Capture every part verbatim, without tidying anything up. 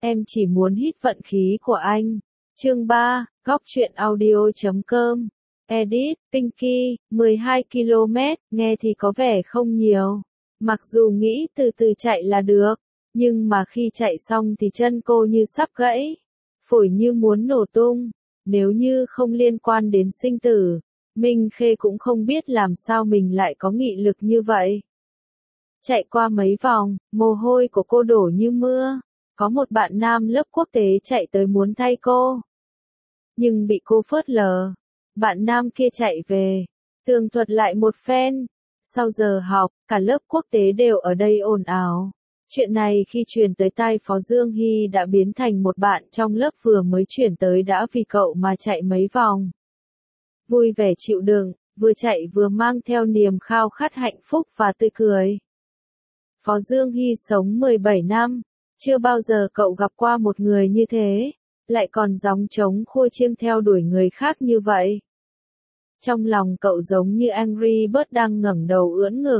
em chỉ muốn hít vận khí của anh. Chương ba, góc truyện audio chấm com. Edit, Pinky, mười hai ki lô mét, nghe thì có vẻ không nhiều. Mặc dù nghĩ từ từ chạy là được, nhưng mà khi chạy xong thì chân cô như sắp gãy, phổi như muốn nổ tung. Nếu như không liên quan đến sinh tử, Minh Khê cũng không biết làm sao mình lại có nghị lực như vậy. Chạy qua mấy vòng, mồ hôi của cô đổ như mưa. Có một bạn nam lớp quốc tế chạy tới muốn thay cô, nhưng bị cô phớt lờ. Bạn nam kia chạy về, tường thuật lại một phen. Sau giờ học, cả lớp quốc tế đều ở đây ồn ào. Chuyện này khi truyền tới tai Phó Dương Hy đã biến thành một bạn trong lớp vừa mới chuyển tới đã vì cậu mà chạy mấy vòng. Vui vẻ chịu đựng, vừa chạy vừa mang theo niềm khao khát hạnh phúc và tươi cười. Phó Dương Hy sống mười bảy năm, chưa bao giờ cậu gặp qua một người như thế, lại còn gióng trống khua chiêng theo đuổi người khác như vậy. Trong lòng cậu giống như Angry Bird đang ngẩng đầu ưỡn ngực.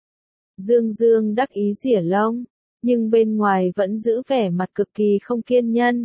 Dương Dương đắc ý rỉa lông, nhưng bên ngoài vẫn giữ vẻ mặt cực kỳ không kiên nhẫn.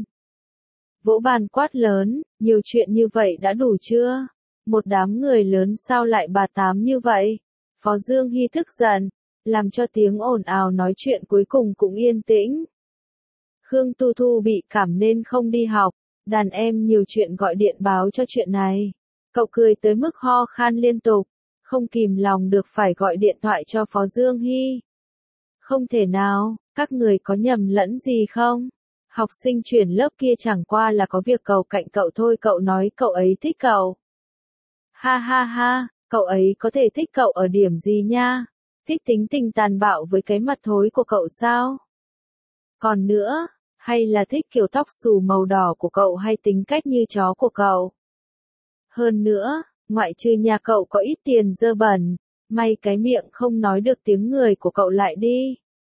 Vỗ bàn quát lớn, nhiều chuyện như vậy đã đủ chưa? Một đám người lớn sao lại bà tám như vậy? Phó Dương Hy tức giận, làm cho tiếng ồn ào nói chuyện cuối cùng cũng yên tĩnh. Khương Tu Thu bị cảm nên không đi học, đàn em nhiều chuyện gọi điện báo cho chuyện này. Cậu cười tới mức ho khan liên tục, không kìm lòng được phải gọi điện thoại cho Phó Dương Hy. Không thể nào, các người có nhầm lẫn gì không? Học sinh chuyển lớp kia chẳng qua là có việc cầu cạnh cậu thôi, cậu nói cậu ấy thích cậu. Ha ha ha, cậu ấy có thể thích cậu ở điểm gì nha? Thích tính tình tàn bạo với cái mặt thối của cậu sao? Còn nữa, hay là thích kiểu tóc xù màu đỏ của cậu hay tính cách như chó của cậu? Hơn nữa, ngoại trừ nhà cậu có ít tiền dơ bẩn, may cái miệng không nói được tiếng người của cậu lại đi.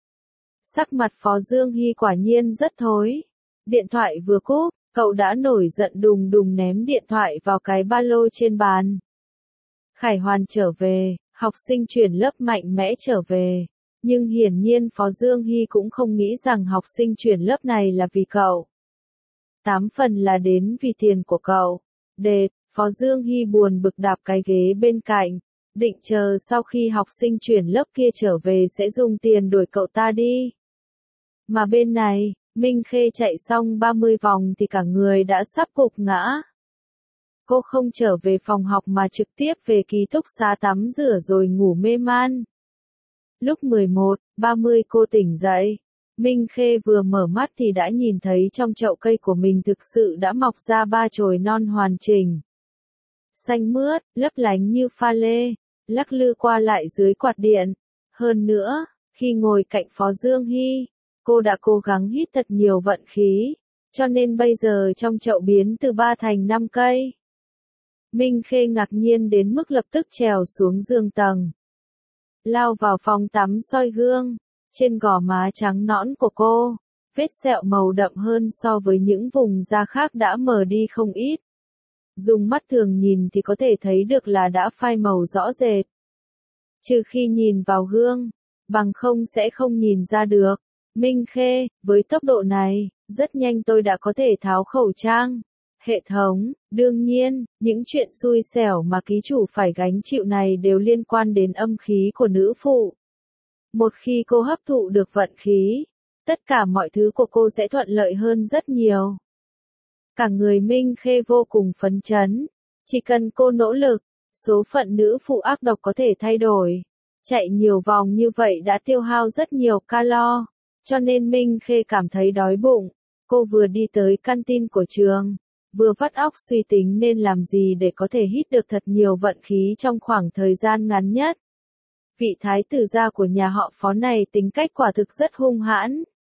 Sắc mặt Phó Dương Hy quả nhiên rất thối. Điện thoại vừa cúp, cậu đã nổi giận đùng đùng ném điện thoại vào cái ba lô trên bàn. Khải Hoàn trở về, học sinh chuyển lớp mạnh mẽ trở về. Nhưng hiển nhiên Phó Dương Hy cũng không nghĩ rằng học sinh chuyển lớp này là vì cậu. Tám phần là đến vì tiền của cậu. Đệt, Phó Dương Hy buồn bực đạp cái ghế bên cạnh, định chờ sau khi học sinh chuyển lớp kia trở về sẽ dùng tiền đuổi cậu ta đi. Mà bên này, Minh Khê chạy xong ba mươi vòng thì cả người đã sắp gục ngã. Cô không trở về phòng học mà trực tiếp về ký túc xá tắm rửa rồi ngủ mê man. Lúc mười một ba mươi cô tỉnh dậy. Minh Khê vừa mở mắt thì đã nhìn thấy trong chậu cây của mình thực sự đã mọc ra ba chồi non hoàn chỉnh. Xanh mướt, lấp lánh như pha lê, lắc lư qua lại dưới quạt điện. Hơn nữa, khi ngồi cạnh Phó Dương Hy, cô đã cố gắng hít thật nhiều vận khí, cho nên bây giờ trong chậu biến từ ba thành năm cây. Minh Khê ngạc nhiên đến mức lập tức trèo xuống giường tầng. Lao vào phòng tắm soi gương, trên gò má trắng nõn của cô, vết sẹo màu đậm hơn so với những vùng da khác đã mờ đi không ít. Dùng mắt thường nhìn thì có thể thấy được là đã phai màu rõ rệt. Trừ khi nhìn vào gương, bằng không sẽ không nhìn ra được. Minh Khê, với tốc độ này, rất nhanh tôi đã có thể tháo khẩu trang. Hệ thống, đương nhiên, những chuyện xui xẻo mà ký chủ phải gánh chịu này đều liên quan đến âm khí của nữ phụ. Một khi cô hấp thụ được vận khí, tất cả mọi thứ của cô sẽ thuận lợi hơn rất nhiều. Cả người Minh Khê vô cùng phấn chấn. Chỉ cần cô nỗ lực, số phận nữ phụ ác độc có thể thay đổi. Chạy nhiều vòng như vậy đã tiêu hao rất nhiều calo, cho nên Minh Khê cảm thấy đói bụng. Cô vừa đi tới canteen của trường, vừa vắt óc suy tính nên làm gì để có thể hít được thật nhiều vận khí trong khoảng thời gian ngắn nhất. Vị thái tử gia của nhà họ Phó này tính cách quả thực rất hung hãn.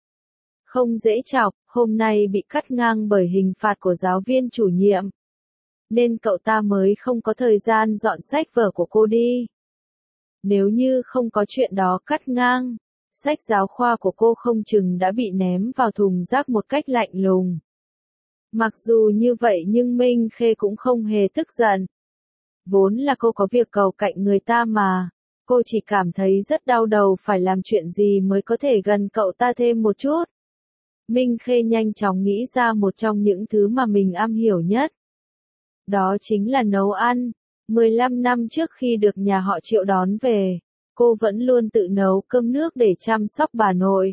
Không dễ chọc, hôm nay bị cắt ngang bởi hình phạt của giáo viên chủ nhiệm. Nên cậu ta mới không có thời gian dọn sách vở của cô đi. Nếu như không có chuyện đó cắt ngang, sách giáo khoa của cô không chừng đã bị ném vào thùng rác một cách lạnh lùng. Mặc dù như vậy nhưng Minh Khê cũng không hề tức giận. Vốn là cô có việc cầu cạnh người ta mà. Cô chỉ cảm thấy rất đau đầu phải làm chuyện gì mới có thể gần cậu ta thêm một chút. Minh Khê nhanh chóng nghĩ ra một trong những thứ mà mình am hiểu nhất. Đó chính là nấu ăn. mười lăm năm trước khi được nhà họ Triệu đón về, cô vẫn luôn tự nấu cơm nước để chăm sóc bà nội.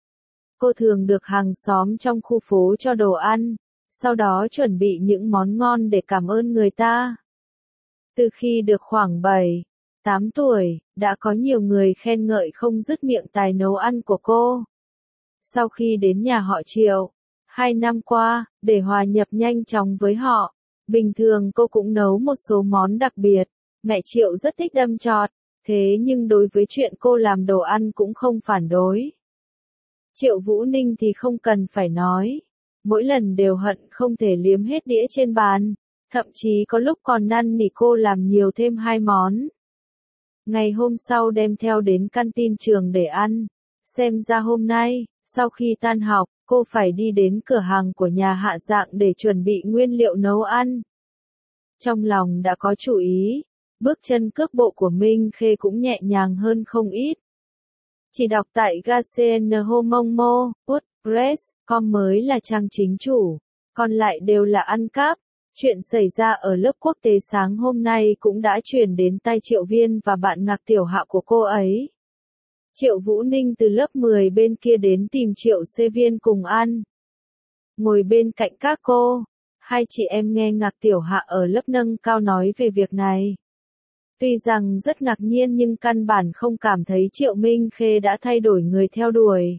Cô thường được hàng xóm trong khu phố cho đồ ăn, sau đó chuẩn bị những món ngon để cảm ơn người ta. Từ khi được khoảng bảy, tám tuổi, đã có nhiều người khen ngợi không dứt miệng tài nấu ăn của cô. Sau khi đến nhà họ Triệu, hai năm qua, để hòa nhập nhanh chóng với họ, bình thường cô cũng nấu một số món đặc biệt. Mẹ Triệu rất thích đâm chọt, thế nhưng đối với chuyện cô làm đồ ăn cũng không phản đối. Triệu Vũ Ninh thì không cần phải nói. Mỗi lần đều hận không thể liếm hết đĩa trên bàn, thậm chí có lúc còn năn nỉ cô làm nhiều thêm hai món. Ngày hôm sau đem theo đến canteen trường để ăn. Xem ra hôm nay, sau khi tan học, cô phải đi đến cửa hàng của nhà Hạ Dạng để chuẩn bị nguyên liệu nấu ăn. Trong lòng đã có chủ ý, bước chân cước bộ của Minh Khê cũng nhẹ nhàng hơn không ít. Chỉ đọc tại gasenhomomo, WordPress, com mới là trang chính chủ, còn lại đều là ăn cắp. Chuyện xảy ra ở lớp quốc tế sáng hôm nay cũng đã truyền đến tai Triệu Viên và bạn Ngạc Tiểu Hạ của cô ấy. Triệu Vũ Ninh từ lớp mười bên kia đến tìm Triệu C Viên cùng ăn. Ngồi bên cạnh các cô, hai chị em nghe Ngạc Tiểu Hạ ở lớp nâng cao nói về việc này. Tuy rằng rất ngạc nhiên nhưng căn bản không cảm thấy Triệu Minh Khê đã thay đổi người theo đuổi.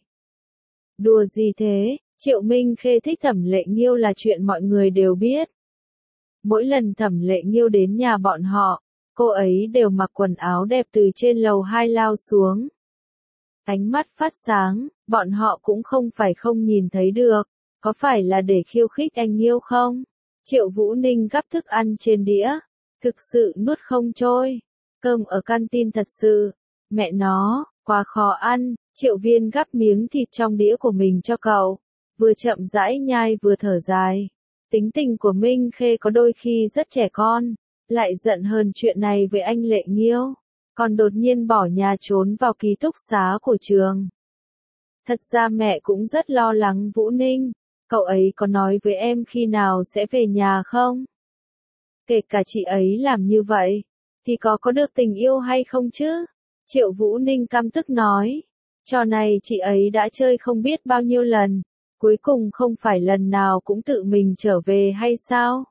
Đùa gì thế, Triệu Minh Khê thích Thẩm Lệ Nghiêu là chuyện mọi người đều biết. Mỗi lần Thẩm Lệ Nghiêu đến nhà bọn họ, cô ấy đều mặc quần áo đẹp từ trên lầu hai lao xuống. Ánh mắt phát sáng, bọn họ cũng không phải không nhìn thấy được, có phải là để khiêu khích anh Nghiêu không? Triệu Vũ Ninh gắp thức ăn trên đĩa, thực sự nuốt không trôi. Cơm ở canteen thật sự, mẹ nó, quá khó ăn. Triệu Viên gắp miếng thịt trong đĩa của mình cho cậu, vừa chậm rãi nhai vừa thở dài. Tính tình của Minh Khê có đôi khi rất trẻ con, lại giận hờn chuyện này với anh Lệ Nghiêu, còn đột nhiên bỏ nhà trốn vào ký túc xá của trường. Thật ra mẹ cũng rất lo lắng Vũ Ninh, cậu ấy có nói với em khi nào sẽ về nhà không? Kể cả chị ấy làm như vậy, thì có có được tình yêu hay không chứ? Triệu Vũ Ninh căm tức nói, trò này chị ấy đã chơi không biết bao nhiêu lần, cuối cùng không phải lần nào cũng tự mình trở về hay sao?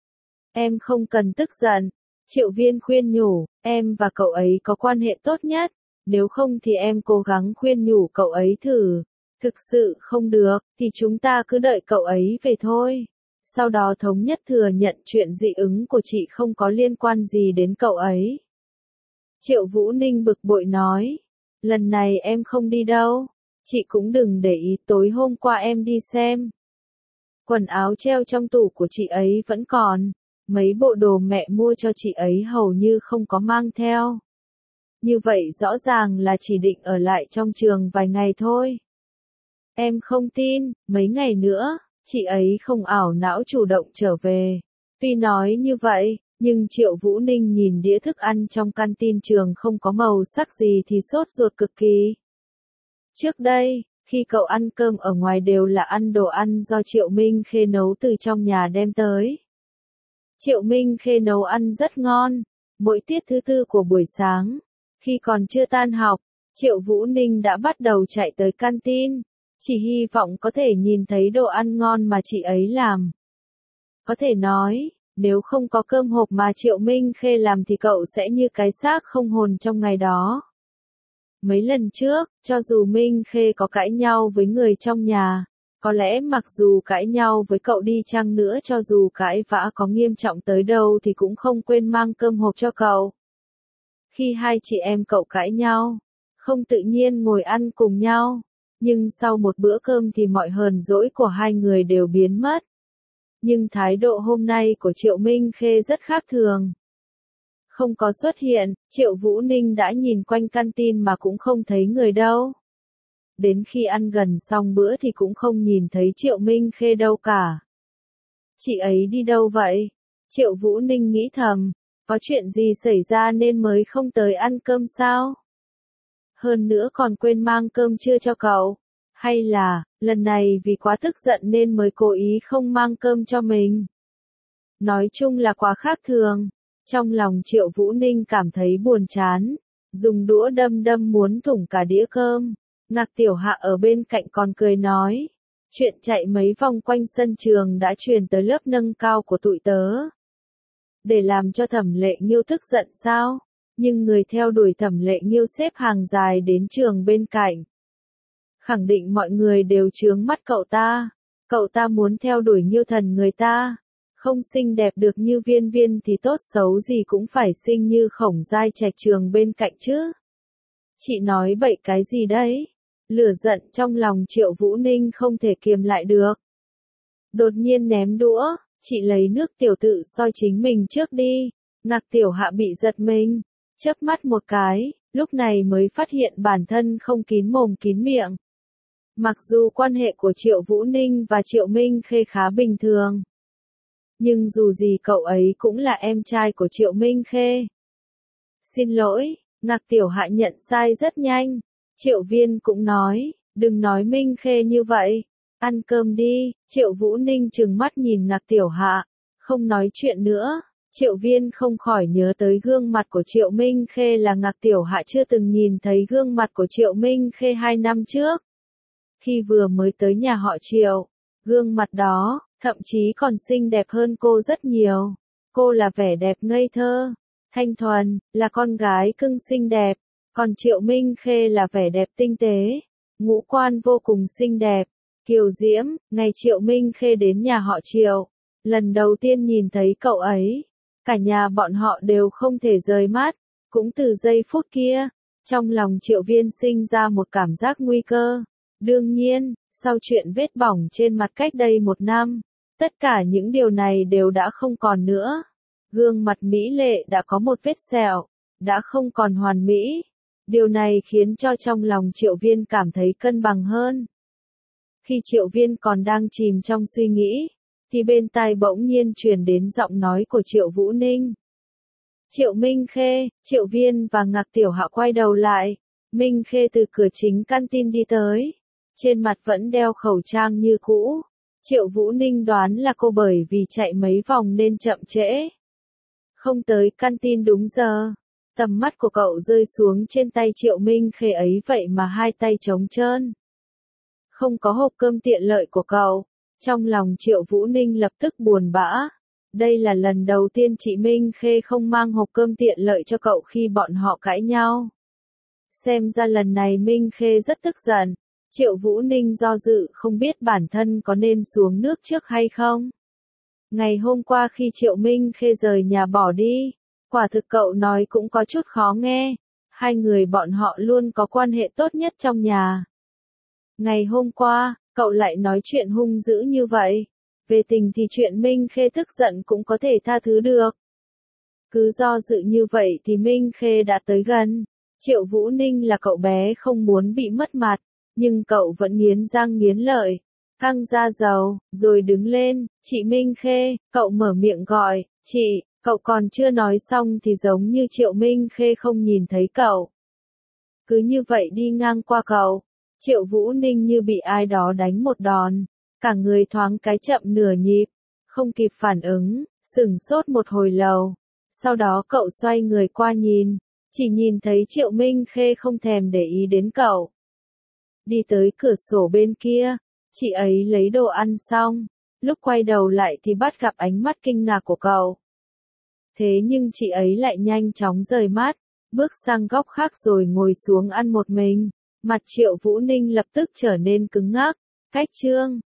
Em không cần tức giận, Triệu Viên khuyên nhủ, em và cậu ấy có quan hệ tốt nhất, nếu không thì em cố gắng khuyên nhủ cậu ấy thử, thực sự không được, thì chúng ta cứ đợi cậu ấy về thôi. Sau đó thống nhất thừa nhận chuyện dị ứng của chị không có liên quan gì đến cậu ấy. Triệu Vũ Ninh bực bội nói, lần này em không đi đâu, chị cũng đừng để ý tối hôm qua em đi xem. Quần áo treo trong tủ của chị ấy vẫn còn, mấy bộ đồ mẹ mua cho chị ấy hầu như không có mang theo. Như vậy rõ ràng là chỉ định ở lại trong trường vài ngày thôi. Em không tin, mấy ngày nữa, chị ấy không ảo não chủ động trở về. Tuy nói như vậy, nhưng Triệu Vũ Ninh nhìn đĩa thức ăn trong canteen trường không có màu sắc gì thì sốt ruột cực kỳ. Trước đây, khi cậu ăn cơm ở ngoài đều là ăn đồ ăn do Triệu Minh Khê nấu từ trong nhà đem tới. Triệu Minh Khê nấu ăn rất ngon. Mỗi tiết thứ tư của buổi sáng, khi còn chưa tan học, Triệu Vũ Ninh đã bắt đầu chạy tới canteen, chỉ hy vọng có thể nhìn thấy đồ ăn ngon mà chị ấy làm. Có thể nói, nếu không có cơm hộp mà Triệu Minh Khê làm thì cậu sẽ như cái xác không hồn trong ngày đó. Mấy lần trước, cho dù Minh Khê có cãi nhau với người trong nhà, có lẽ mặc dù cãi nhau với cậu đi chăng nữa cho dù cãi vã có nghiêm trọng tới đâu thì cũng không quên mang cơm hộp cho cậu. Khi hai chị em cậu cãi nhau, không tự nhiên ngồi ăn cùng nhau, nhưng sau một bữa cơm thì mọi hờn dỗi của hai người đều biến mất. Nhưng thái độ hôm nay của Triệu Minh Khê rất khác thường. Không có xuất hiện, Triệu Vũ Ninh đã nhìn quanh canteen mà cũng không thấy người đâu. Đến khi ăn gần xong bữa thì cũng không nhìn thấy Triệu Minh Khê đâu cả. Chị ấy đi đâu vậy? Triệu Vũ Ninh nghĩ thầm, có chuyện gì xảy ra nên mới không tới ăn cơm sao? Hơn nữa còn quên mang cơm trưa cho cậu. Hay là, lần này vì quá tức giận nên mới cố ý không mang cơm cho mình? Nói chung là quá khác thường. Trong lòng Triệu Vũ Ninh cảm thấy buồn chán, dùng đũa đâm đâm muốn thủng cả đĩa cơm. Ngạc Tiểu Hạ ở bên cạnh còn cười nói, chuyện chạy mấy vòng quanh sân trường đã truyền tới lớp nâng cao của tụi tớ. Để làm cho Thẩm Lệ Nghiêu tức giận sao? Nhưng người theo đuổi Thẩm Lệ Nghiêu xếp hàng dài đến trường bên cạnh. Khẳng định mọi người đều chướng mắt cậu ta. Cậu ta muốn theo đuổi Nghiêu thần người ta. Không xinh đẹp được như Viên Viên thì tốt xấu gì cũng phải xinh như Khổng Giai Trạch trường bên cạnh chứ. Chị nói bậy cái gì đấy? Lửa giận trong lòng Triệu Vũ Ninh không thể kiềm lại được. Đột nhiên ném đũa, chị lấy nước tiểu tự soi chính mình trước đi. Ngạc Tiểu Hạ bị giật mình, chớp mắt một cái, lúc này mới phát hiện bản thân không kín mồm kín miệng. Mặc dù quan hệ của Triệu Vũ Ninh và Triệu Minh Khê khá bình thường, nhưng dù gì cậu ấy cũng là em trai của Triệu Minh Khê. Xin lỗi, Ngạc Tiểu Hạ nhận sai rất nhanh. Triệu Viên cũng nói, đừng nói Minh Khê như vậy. Ăn cơm đi. Triệu Vũ Ninh trừng mắt nhìn Ngạc Tiểu Hạ, không nói chuyện nữa. Triệu Viên không khỏi nhớ tới gương mặt của Triệu Minh Khê là Ngạc Tiểu Hạ chưa từng nhìn thấy gương mặt của Triệu Minh Khê hai năm trước. Khi vừa mới tới nhà họ Triệu, gương mặt đó, thậm chí còn xinh đẹp hơn cô rất nhiều. Cô là vẻ đẹp ngây thơ, thanh thuần, là con gái cưng xinh đẹp. Còn Triệu Minh Khê là vẻ đẹp tinh tế, ngũ quan vô cùng xinh đẹp, kiều diễm. Ngày Triệu Minh Khê đến nhà họ Triệu, lần đầu tiên nhìn thấy cậu ấy, cả nhà bọn họ đều không thể rời mắt. Cũng từ giây phút kia, trong lòng Triệu Viên sinh ra một cảm giác nguy cơ. Đương nhiên, sau chuyện vết bỏng trên mặt cách đây một năm, tất cả những điều này đều đã không còn nữa. Gương mặt mỹ lệ đã có một vết sẹo, đã không còn hoàn mỹ. Điều này khiến cho trong lòng Triệu Viên cảm thấy cân bằng hơn. Khi Triệu Viên còn đang chìm trong suy nghĩ, thì bên tai bỗng nhiên truyền đến giọng nói của Triệu Vũ Ninh. Triệu Minh Khê. Triệu Viên và Ngạc Tiểu Hạ quay đầu lại. Minh Khê từ cửa chính canteen đi tới, trên mặt vẫn đeo khẩu trang như cũ. Triệu Vũ Ninh đoán là cô bởi vì chạy mấy vòng nên chậm trễ, không tới canteen đúng giờ. Tầm mắt của cậu rơi xuống trên tay Triệu Minh Khê ấy vậy mà hai tay trống trơn, không có hộp cơm tiện lợi của cậu. Trong lòng Triệu Vũ Ninh lập tức buồn bã. Đây là lần đầu tiên chị Minh Khê không mang hộp cơm tiện lợi cho cậu khi bọn họ cãi nhau. Xem ra lần này Minh Khê rất tức giận. Triệu Vũ Ninh do dự không biết bản thân có nên xuống nước trước hay không. Ngày hôm qua khi Triệu Minh Khê rời nhà bỏ đi, quả thực cậu nói cũng có chút khó nghe. Hai người bọn họ luôn có quan hệ tốt nhất trong nhà. Ngày hôm qua, cậu lại nói chuyện hung dữ như vậy. Về tình thì chuyện Minh Khê tức giận cũng có thể tha thứ được. Cứ do dự như vậy thì Minh Khê đã tới gần. Triệu Vũ Ninh là cậu bé không muốn bị mất mặt, nhưng cậu vẫn nghiến răng nghiến lợi, căng ra dầu, rồi đứng lên. Chị Minh Khê. Cậu mở miệng gọi, chị. Cậu còn chưa nói xong thì giống như Triệu Minh Khê không nhìn thấy cậu. Cứ như vậy đi ngang qua cậu. Triệu Vũ Ninh như bị ai đó đánh một đòn, cả người thoáng cái chậm nửa nhịp, không kịp phản ứng, sửng sốt một hồi lâu. Sau đó cậu xoay người qua nhìn, chỉ nhìn thấy Triệu Minh Khê không thèm để ý đến cậu. Đi tới cửa sổ bên kia, chị ấy lấy đồ ăn xong, lúc quay đầu lại thì bắt gặp ánh mắt kinh ngạc của cậu. Thế nhưng chị ấy lại nhanh chóng rời mắt, bước sang góc khác rồi ngồi xuống ăn một mình. Mặt Triệu Vũ Ninh lập tức trở nên cứng ngắc. Cách trương,